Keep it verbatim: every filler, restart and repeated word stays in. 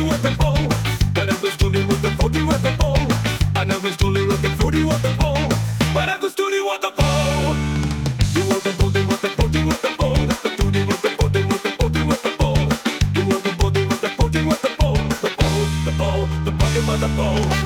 with the bow. But at the studio with the forty with the bow. I never studio with the forty with the bow. But at the studio with the bow. You want the body with the forty with the bow. That's the studio with the forty with the forty with the bow. You want the body with the forty with the bow. The bow, the bow, the body with the bow.